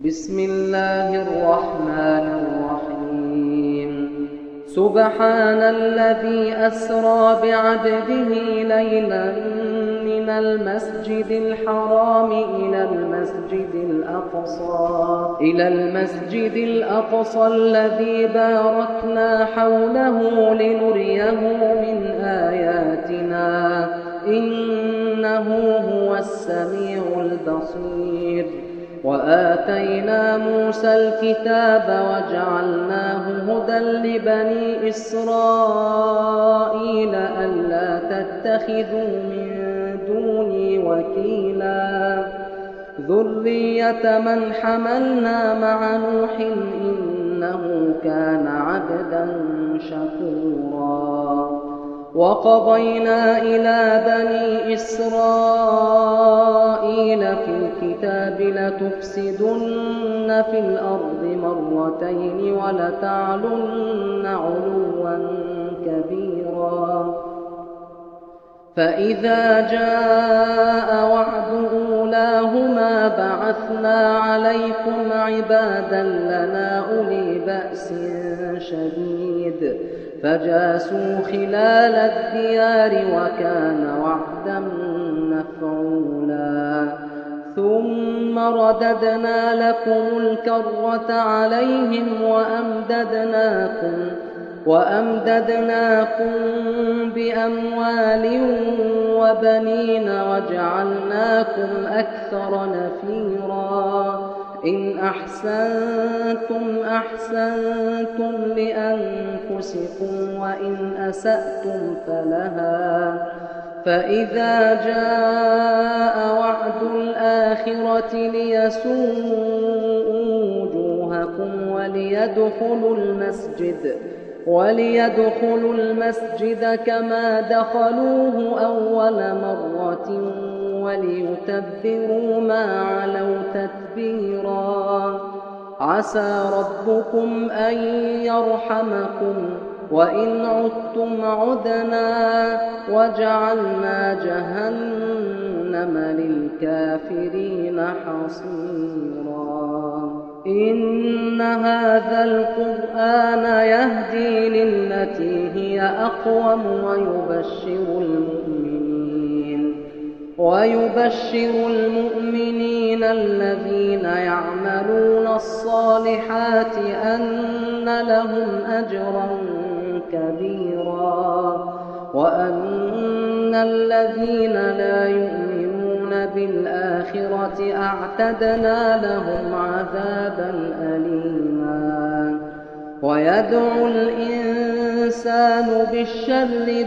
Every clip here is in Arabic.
بسم الله الرحمن الرحيم سبحان الذي أسرى بعبده ليلا من المسجد الحرام إلى المسجد الأقصى الذي باركنا حوله لنريه من آياتنا إنه هو السميع البصير. وآتينا موسى الكتاب وجعلناه هدى لبني إسرائيل ألا تتخذوا من دوني وكيلا ذرية من حملنا مع نوح إنه كان عبدا شكورا. وقضينا إلى بني إسرائيل في الكتاب لتفسدن في الأرض مرتين ولتعلن علوا كبيرا. فإذا جاء وعد أولاهما بعثنا عليكم عبادا لنا أولي بأس شديد فجاسوا خلال الديار وكان وعدا مفعولا. ثم رددنا لكم الكرة عليهم وأمددناكم بأموال وبنين وجعلناكم أكثر نفيرا. إن أحسنتم أحسنتم لأنفسكم وإن أسأتم فلها. فإذا جاء وعد الآخرة ليسوءوا وجوهكم وليدخلوا المسجد كما دخلوه أول مرة وليتبروا ما علوا تتبيرا. عسى ربكم أن يرحمكم وإن عدتم عدنا وجعلنا جهنم للكافرين حصيرا. إن هذا القرآن يهدي للتي هي أقوم ويبشر المؤمنين الذين يعملون الصالحات أن لهم أجرا كبيرا وأن الذين لا يؤمنون بالآخرة أعتدنا لهم عذابا أليما. ويدعو الإنسان بالشر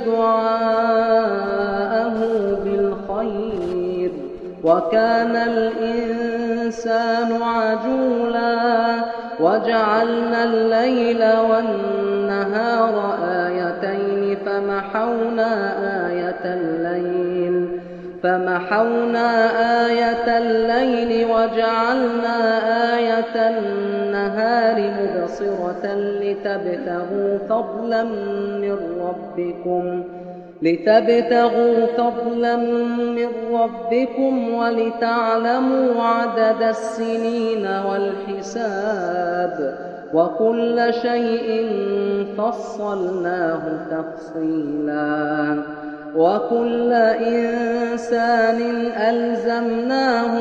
دعاءه بالخير وكان الإنسان عجولا. وجعلنا الليل والنهار آيتين فمحونا آية الليل وجعلنا آية النهار مبصرة لتبتغوا فضلا من ربكم ولتعلموا عدد السنين والحساب وكل شيء فصلناه تفصيلا. وكل إنسان ألزمناه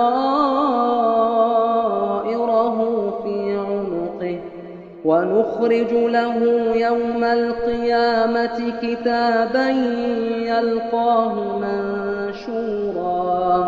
طائره في عنقه ونخرج له يوم القيامة كتابا يلقاه منشورا.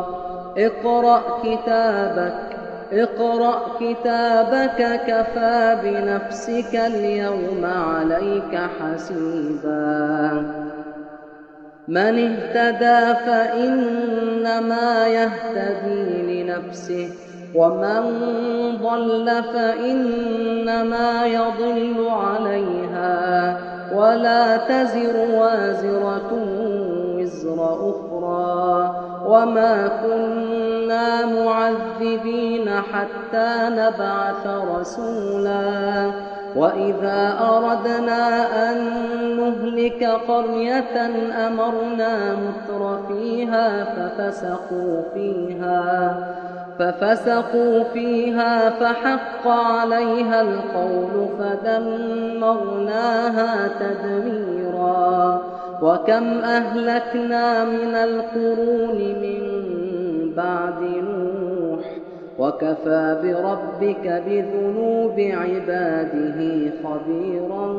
اقرأ كتابك كفى بنفسك اليوم عليك حسيبا. من اهتدى فإنما يهتدي لنفسه ومن ضل فإنما يضل عليها ولا تزر وازرة وزر أخرى وما كنا معذبين حتى نبعث رسولا. وإذا أردنا أن نهلك قرية أمرنا مترفيها ففسقوا فيها فحق عليها القول فدمرناها تدميرا. وكم أهلكنا من القرون من بعد نوح وكفى بربك بذنوب عباده خبيرا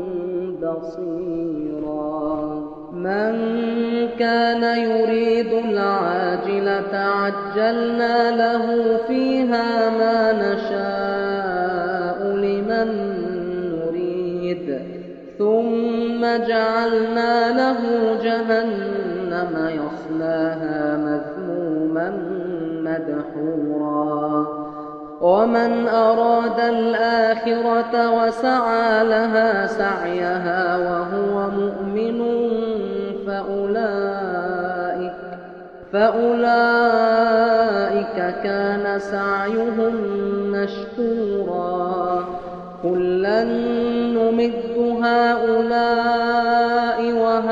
بصيرا. من كان يريد العاجلة عجلنا له فيها ما نشاء لمن نريد ثم جعلنا له جهنم يصلاها مذموما مدحورا. ومن أراد الآخرة وسعى لها سعيها وهو مؤمن فأولئك كان سعيهم مشكورا. كلا نمد هؤلاء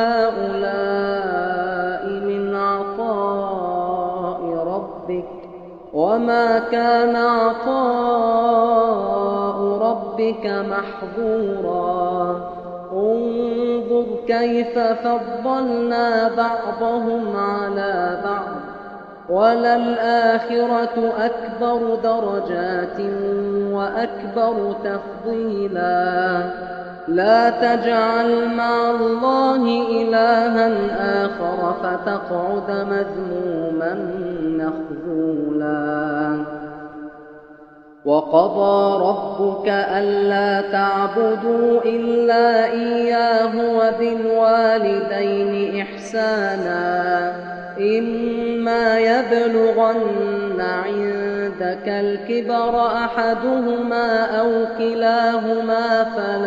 وهؤلاء من عطاء ربك وما كان عطاء ربك محظورا. انظر كيف فضلنا بعضهم على بعض وللآخرة أكبر درجات وأكبر تفضيلا. لا تجعل مع الله إلها آخر فتقعد مذموما مخذولا. وقضى ربك ألا تعبدوا إلا إياه وبالوالدين إحسانا. إما يبلغن عندك الكبر أحدهما أو كلاهما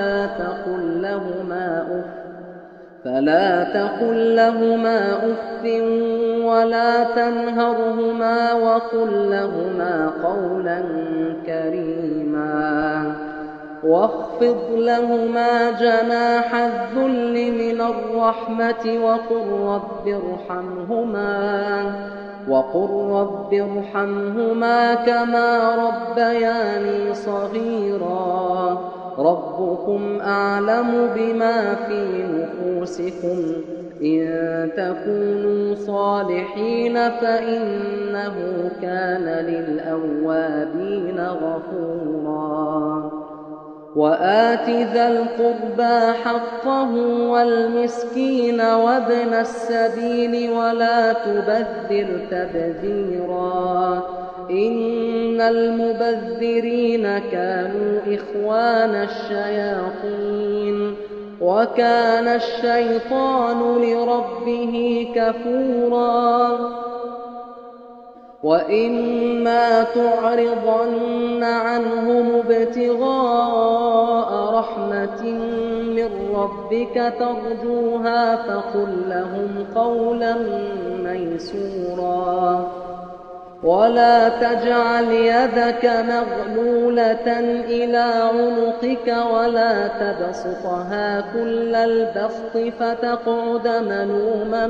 فلا تقل لهما أف ولا تنهرهما وقل لهما قولا كريما. واخفض لهما جناح الذل من الرحمة وقل رب ارحمهما كما ربياني صغيرا. ربكم أعلم بما في نفوسكم إن تكونوا صالحين فإنه كان للأوابين غفورا. وآت ذا القربى حقه والمسكين وابن السبيل ولا تبذر تبذيرا. إن المبذرين كانوا إخوان الشياطين وكان الشيطان لربه كفورا. وإما تعرضن عنهم ابتغاء رحمة من ربك ترجوها فقل لهم قولا ميسورا. ولا تجعل يدك مغلولة إلى عنقك ولا تبسطها كل البسط فتقعد ملوما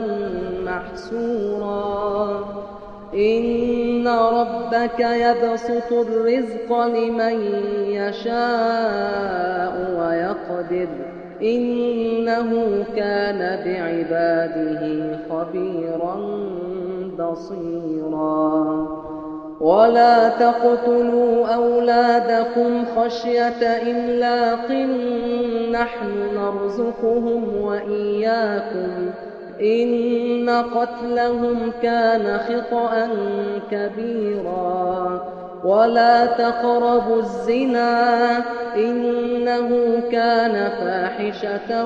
محسورا. إن ربك يبسط الرزق لمن يشاء ويقدر إنه كان بعباده خبيرا بصيرا. ولا تقتلوا أولادكم خشية إملاق نحن نرزقهم وإياكم إن قتلهم كان خطأ كبيرا. ولا تقربوا الزنا إنه كان فاحشة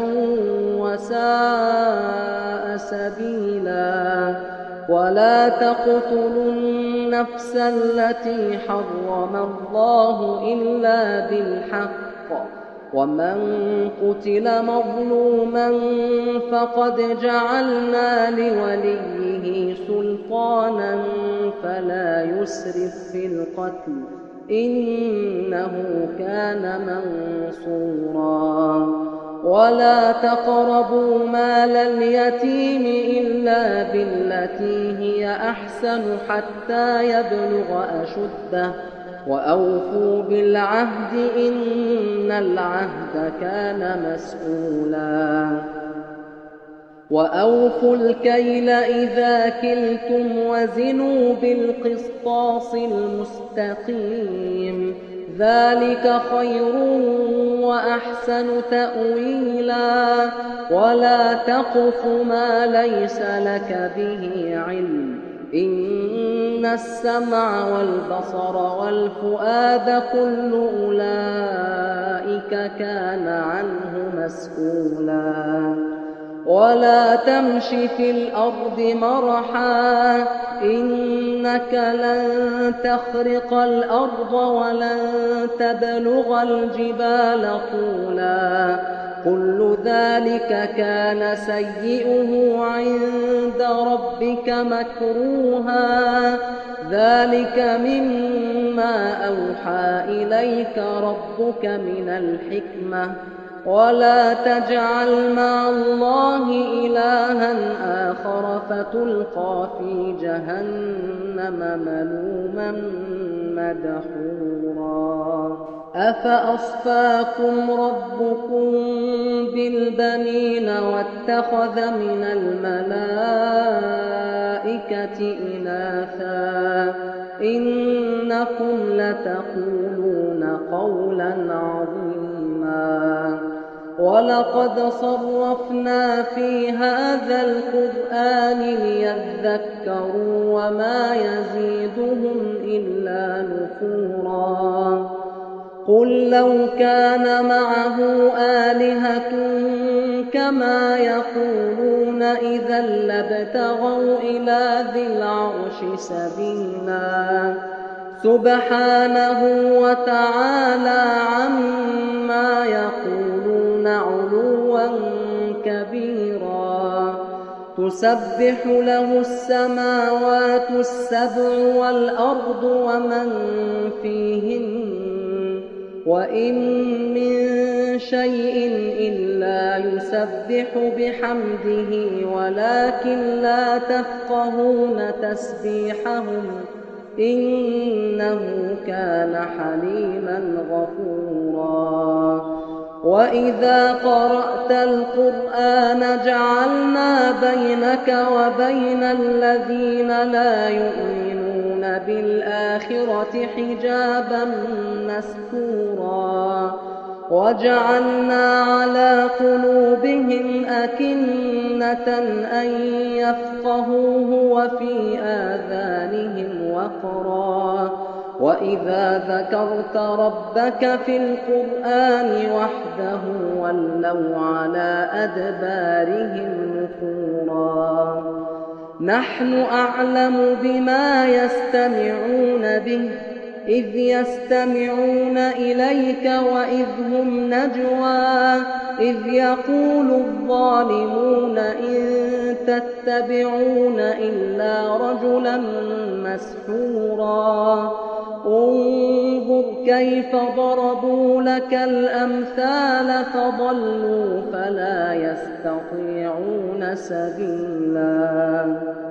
وساء سبيلا. ولا تقتلوا النفس التي حرم الله إلا بالحق ومن قتل مظلوما فقد جعلنا لوليه سلطانا فلا يسرف في القتل إنه كان منصورا. ولا تقربوا مال اليتيم إلا بالتي هي أحسن حتى يبلغ أشده وأوفوا بالعهد إن العهد كان مسؤولا وأوفوا الكيل إذا كلتم وزنوا بالقسطاس المستقيم ذلك خير وأحسن تأويلا ولا تقف ما ليس لك به علم إن السمع والبصر والفؤاد كل أولئك كان عنه مسؤولا ولا تمش في الأرض مرحا إنك لن تخرق الأرض ولن تبلغ الجبال طولا كل ذلك كان سيئه عند ربك مكروها ذلك مما أوحى إليك ربك من الحكمة ولا تجعل مع الله إلها آخر فتلقى في جهنم ملوما مدحورا أفأصفاكم ربكم بالبنين واتخذ من الملائكة إناثا إنكم لتقولون قولا عظيما ولقد صرفنا في هذا القرآن ليذكروا وما يزيدهم إلا نفورا قل لو كان معه آلهة كما يقولون إذا لابتغوا إلى ذي العرش سبيلا سبحانه وتعالى عما يقولون علوا كبيرا تسبح له السماوات السبع والأرض ومن فيهن وإن من شيء إلا يسبح بحمده ولكن لا تفقهون تسبيحهم إنه كان حليما غفورا وإذا قرأت القرآن جعلنا بينك وبين الذين لا يؤمنون بالآخرة حجابا مستورا وجعلنا على قلوبهم أكنة أن يفقهوه وفي آذانهم وقرا وإذا ذكرت ربك في القرآن وحده ولوا على أدبارهم نفورا نحن أعلم بما يستمعون به إذ يستمعون إليك وإذ هم نجوى إذ يقول الظالمون إن تتبعون إلا رجلا مسحورا انظر كيف ضربوا لك الأمثال فضلوا فلا يستطيعون سبيلا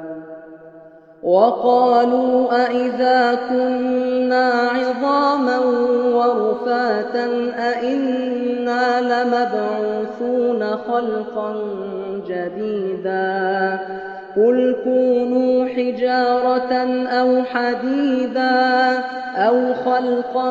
وقالوا أإذا كنا عظاما ورفاتا أإنا لمبعوثون خلقا جديدا قل كونوا حجارة أو حديدا أو خلقا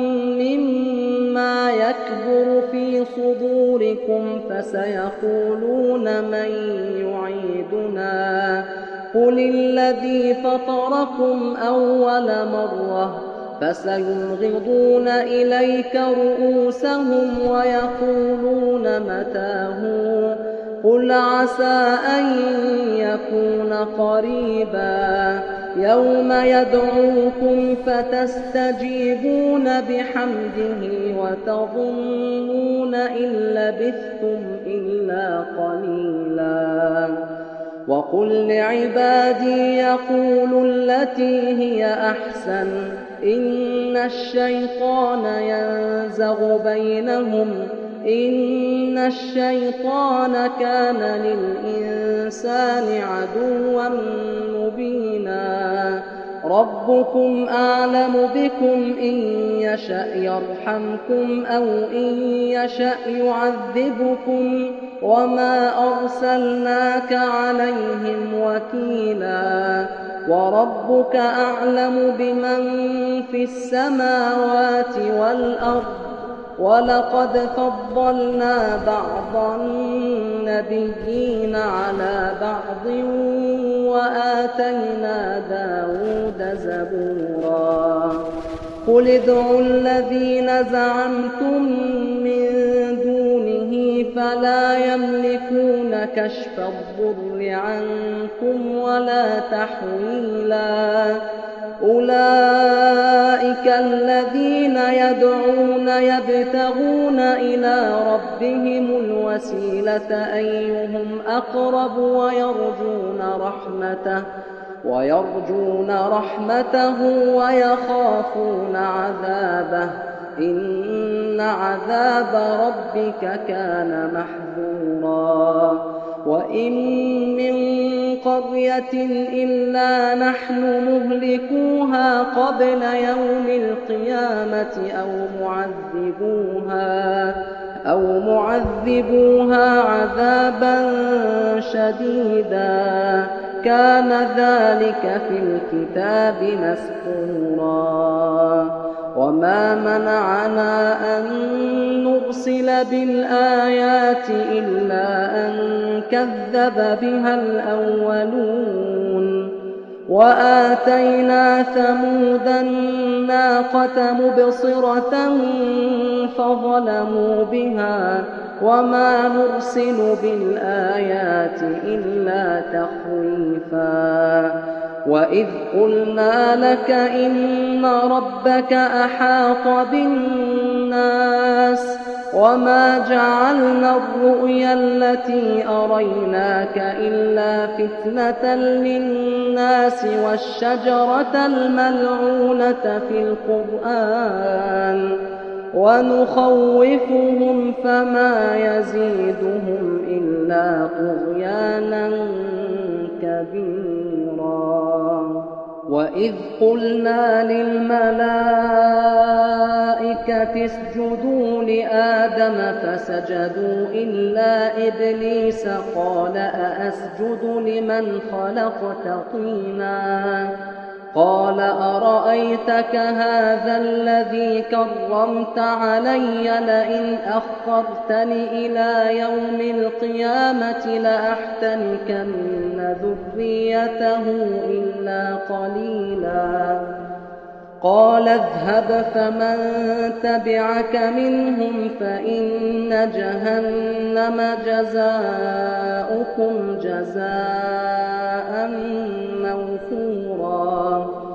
مما يكبر في صدوركم فسيقولون من يعيدنا قل الذي فطركم أول مرة فسينغضون إليك رؤوسهم ويقولون متاه قل عسى أن يكون قريبا يوم يدعوكم فتستجيبون بحمده وتظنون إن لبثتم إلا قليلا وقل لعبادي يقولوا التي هي أحسن إن الشيطان ينزغ بينهم إن الشيطان كان للإنسان عدوا مبينا ربكم أعلم بكم إن يشأ يرحمكم أو إن يشأ يعذبكم وما أرسلناك عليهم وكيلا وربك أعلم بمن في السماوات والأرض ولقد فضلنا بعض النبيين على بعض وآتينا داود زبورا قل ادعوا الذين زعمتم من دونه فلا يملكون كشف الضر عنكم ولا تحويلا أولئك الذين يدعون يبتغون إلى ربهم الوسيلة أيهم أقرب ويرجون رحمته ويخافون عذابه إن عذاب ربك كان محذورا وإن من قرية إلا نحن مهلكوها قبل يوم القيامة أو معذبوها عذابا شديدا كان ذلك في الكتاب مسطورا وما منعنا أن نرسل بالآيات إلا أن كذب بها الأولون وآتينا ثمود الناقة مبصرة فظلموا بها وما نرسل بالآيات إلا تخويفا وإذ قلنا لك إن ربك أحاط بالناس وما جعلنا الرؤيا التي أريناك إلا فتنة للناس والشجرة الملعونة في القرآن ونخوفهم فما يزيدهم إلا طغيانا كبيرا وإذ قلنا للملائكة اسجدوا لآدم فسجدوا إلا إبليس قال أأسجد لمن خلقت طينا قال أرأيتك هذا الذي كرمت علي لئن أخرتني إلى يوم القيامة لأحتنكن ذريته إلا قليلا قال اذهب فمن تبعك منهم فإن جهنم جزاؤكم جزاء موفورا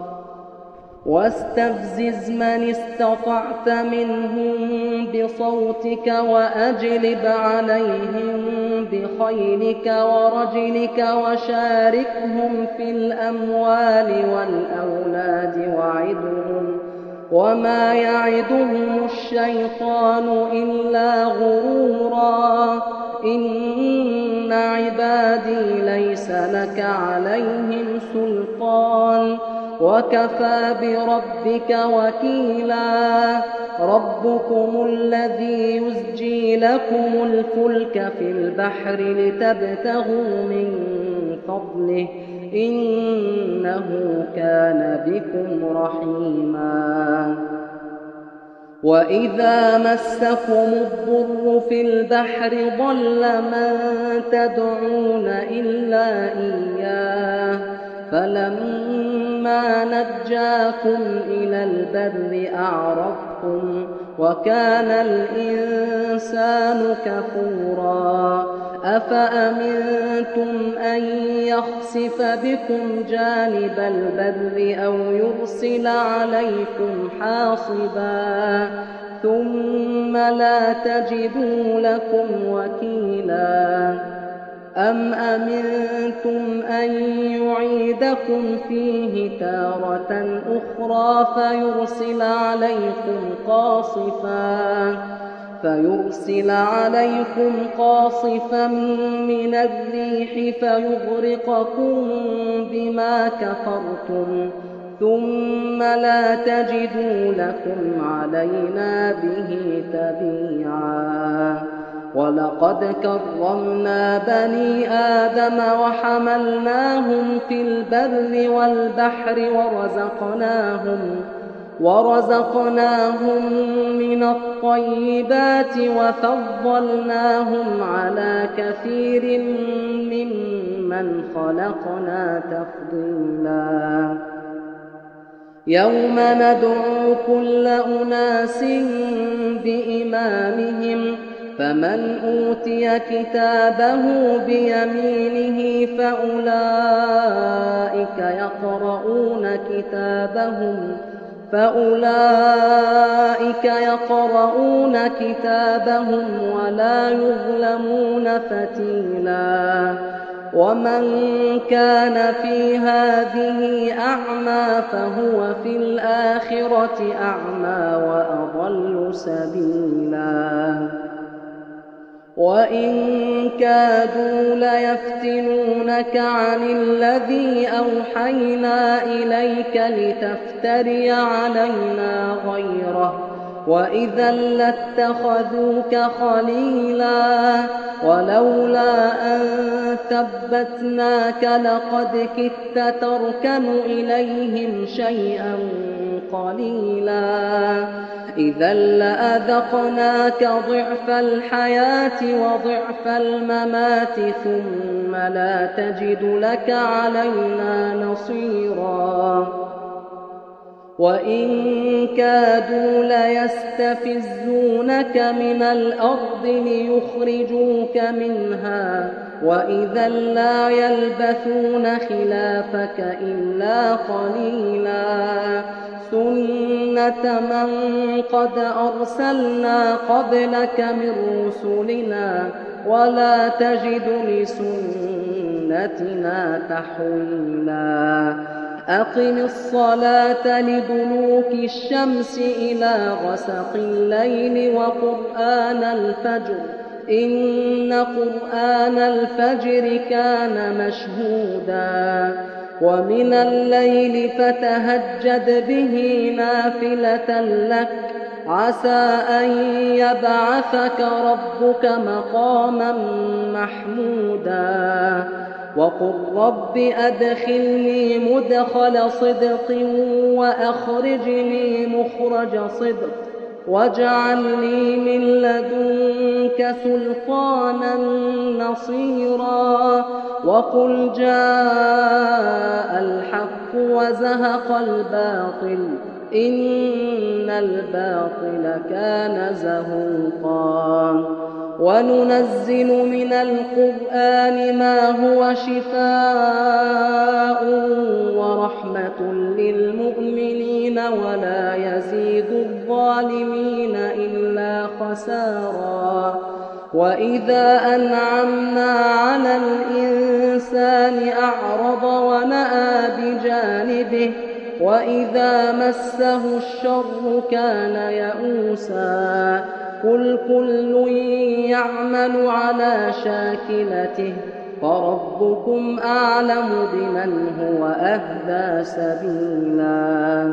واستفزز من استطعت منهم بصوتك وأجلب عليهم بخيلك ورجلك وشاركهم في الأموال والأولاد وعدهم وما يعدهم الشيطان إلا غرورا إن عبادي ليس لك عليهم سلطان وكفى بربك وكيلا ربكم الذي يزجي لكم الفلك في البحر لتبتغوا من فضله إنه كان بكم رحيما وإذا مسكم الضر في البحر ضل من تدعون إلا إياه فلما نجاكم إلى البر أعرضتم وكان الإنسان كفورا أفأمنتم أن يخسف بكم جانب البر أو يرسل عليكم حاصبا ثم لا تجدوا لكم وكيلا أم أمنتم أن يعيدكم فيه تارة أخرى فيرسل عليكم قاصفا فيرسل عليكم قاصفا من الريح فيغرقكم بما كفرتم ثم لا تجدوا لكم علينا به تبيعا. ولقد كرمنا بني آدم وحملناهم في البر والبحر ورزقناهم من الطيبات وفضلناهم على كثير ممن خلقنا تفضيلا. يوم ندعو كل أناس بإمامهم فمن أوتي كتابه بيمينه فأولئك يقرؤون كتابهم ولا يظلمون فتيلا. ومن كان في هذه أعمى فهو في الآخرة أعمى وأضل سبيلا. وإن كادوا ليفتنونك عن الذي أوحينا إليك لتفتري علينا غيره وإذا لاتخذوك خليلا. ولولا أن ثبتناك لقد كدت تركن إليهم شيئا قليلا. إذا لأذقناك ضعف الحياة وضعف الممات ثم لا تجد لك علينا نصيرا. وإن كادوا ليستفزونك من الأرض ليخرجوك منها وإذا لا يلبثون خلافك إلا قليلا. سنة من قد أرسلنا قبلك من رسلنا ولا تجد لسنتنا تحويلا. أقم الصلاة لدلوك الشمس إلى غسق الليل وقرآن الفجر إن قرآن الفجر كان مشهودا. ومن الليل فتهجد به نافلة لك عسى أن يبعثك ربك مقاما محمودا. وقل رب أدخلني مدخل صدق وأخرجني مخرج صدق واجعل لي من لدنك سلطانا نصيرا. وقل جاء الحق وزهق الباطل إن الباطل كان زهوقا. وننزل من القرآن ما هو شفاء ورحمة للمؤمنين ولا يزيد الظالمين إلا خسارا. وإذا أنعمنا على الإنسان أعرض ونأى بجانبه وإذا مسه الشر كان يئوسا. قل كل يعمل على شاكلته فربكم أعلم بمن هو أهدى سبيلا.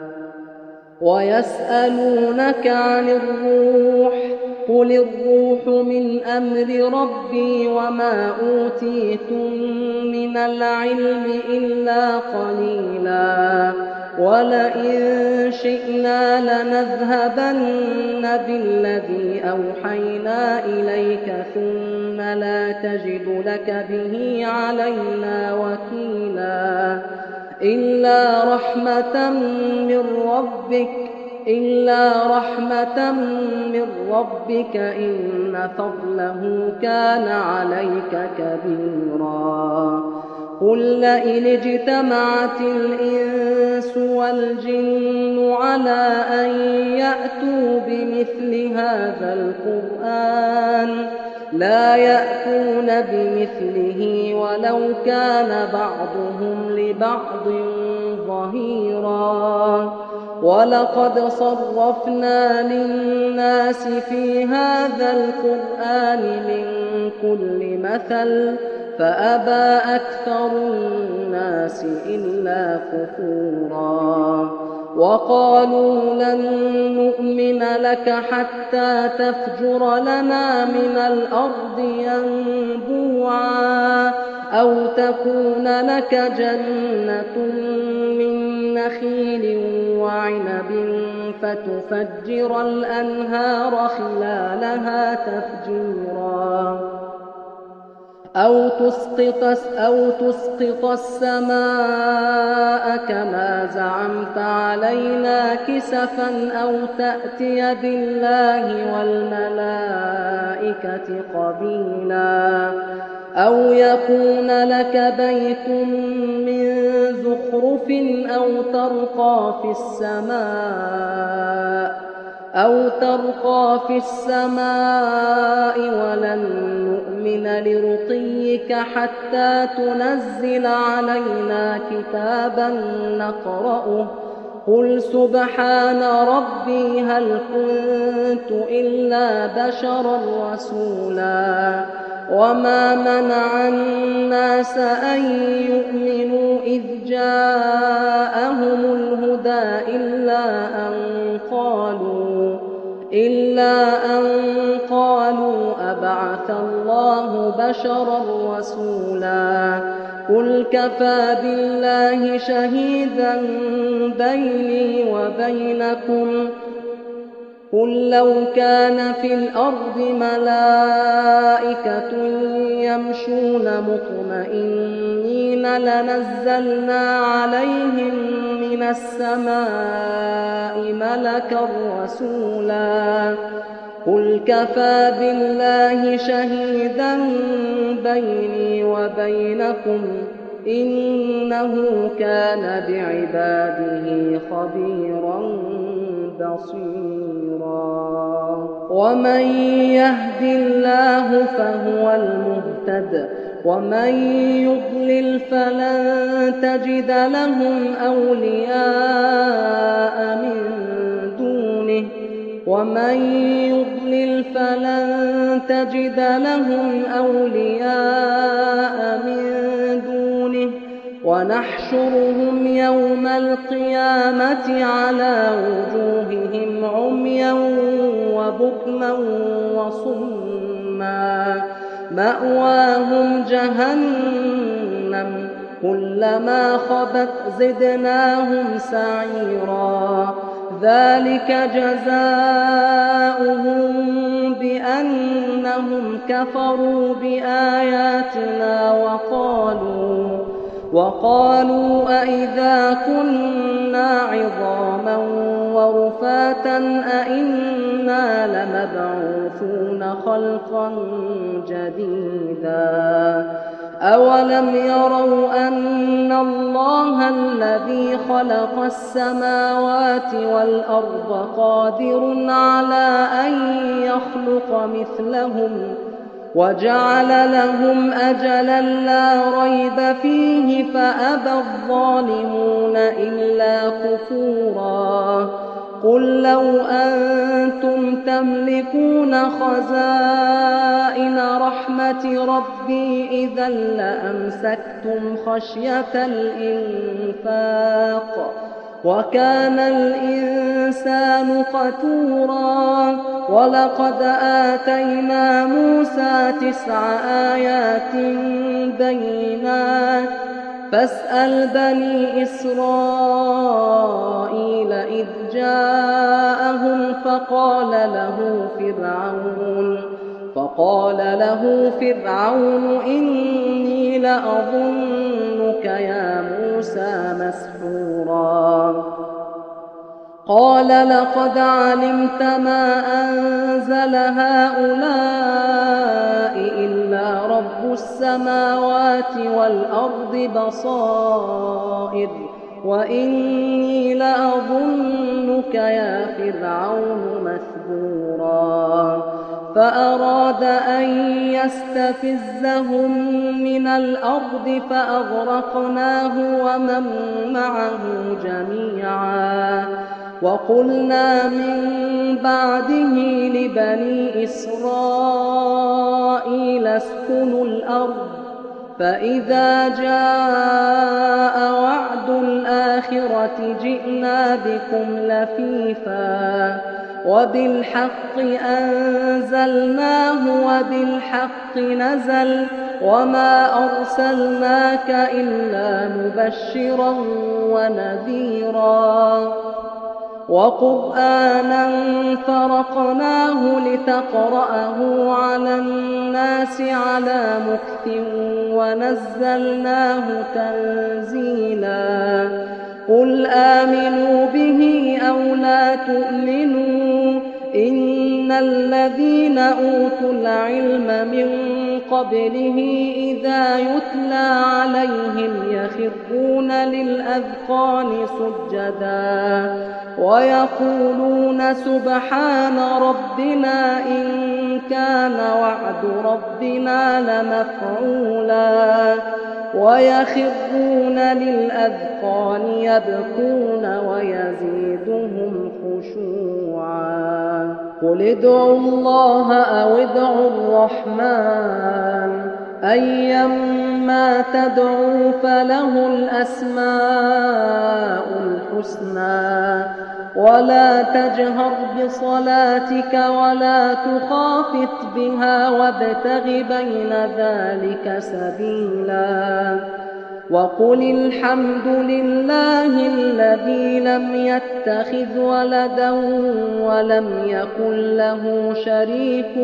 ويسألونك عن الروح قل الروح من أمر ربي وما أوتيتم من العلم إلا قليلا. ولئن شئنا لنذهبن بالذي أوحينا إليك ثم لا تجد لك به علينا وكيلا. إلا رحمة من ربك إن فضله كان عليك كبيرا. قل لئن اجتمعت الإنس والجن على أن يأتوا بمثل هذا القرآن لا يأتون بمثله ولو كان بعضهم لبعض ظهيرا. ولقد صرفنا للناس في هذا القرآن من كل مثل فأبى أكثر الناس إلا كفورا وقالوا لن نؤمن لك حتى تفجر لنا من الأرض ينبوعا أو تكون لك جنة من نخيل وعنب فتفجر الأنهار خلالها تفجيرا أو تسقط السماء كما زعمت علينا كسفا أو تأتي بالله والملائكة قبيلا أو يكون لك بيت من زخرف أو ترقى في السماء ولن نؤمن لرقيك حتى تنزل علينا كتابا نقرأه قل سبحان ربي هل كنت إلا بشرا رسولا وما منع الناس أن يؤمنوا إذ جاءهم الهدى إلا أن قالوا أبعث الله بشرا رسولا قل كفى بالله شهيدا بيني وبينكم قل لو كان في الأرض ملائكة يمشون مطمئنين لنزلنا عليهم من السماء ملكا رسولا قل كفى بالله شهيدا بيني وبينكم إنه كان بعباده خبيرا بصيرا ومن يهد الله فهو المهتد ومن يضلل فلن تجد لهم أولياء من دونه ونحشرهم يوم القيامة على وجوههم عميا وبكما وصما مأواهم جهنم كلما خبت زدناهم سعيرا ذلك جزاؤهم بأنهم كفروا بآياتنا وقالوا أئذا كنا عظاما ورفاتا أئنا لمبعوثون خلقا جديدا أولم يروا أن الله الذي خلق السماوات والأرض قادر على أن يخلق مثلهم وجعل لهم أجلا لا ريب فيه فأبى الظالمون إلا كفورا قل لو أنتم تملكون خزائن رحمة ربي إذا لأمسكتم خشية الإنفاق وكان الإنسان قتورا ولقد آتينا موسى 9 آيات بينات فاسأل بني إسرائيل إذ جاءهم فقال له فرعون إني لأظنك يا موسى مسحورا قال لقد علمت ما أنزل هؤلاء إلا رب السماوات والأرض بصائر وإني لأظنك يا فرعون مثبورا فأراد أن يستفزهم من الأرض فأغرقناه ومن معه جميعا وقلنا من بعده لبني إسرائيل اسكنوا الأرض فإذا جاء وعد الآخرة جئنا بكم لفيفا وبالحق أنزلناه وبالحق نزل وما أرسلناك إلا مبشرا ونذيرا وقرآنا فرقناه لتقرأه على الناس على مكث ونزلناه تنزيلا قل آمنوا به أو لا تؤمنوا إن الذين أوتوا العلم من قبله إذا يتلى عليهم يخرون للأذقان سجدا ويقولون سبحان ربنا إن كان وعد ربنا لمفعولا ويخرون للأذقان يبكون ويزيدهم خشوعا قل ادعوا الله أو ادعوا الرحمن أيما تدعوا فله الأسماء الحسنى ولا تجهر بصلاتك ولا تخافت بها وابتغ بين ذلك سبيلا وقل الحمد لله الذي لم يتخذ ولدا ولم يكن له شريك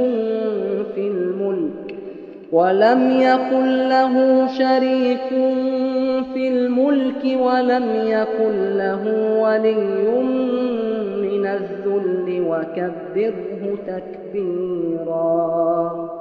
في الملك ولم يكن له ولي من الذل وكبره تكبيرا.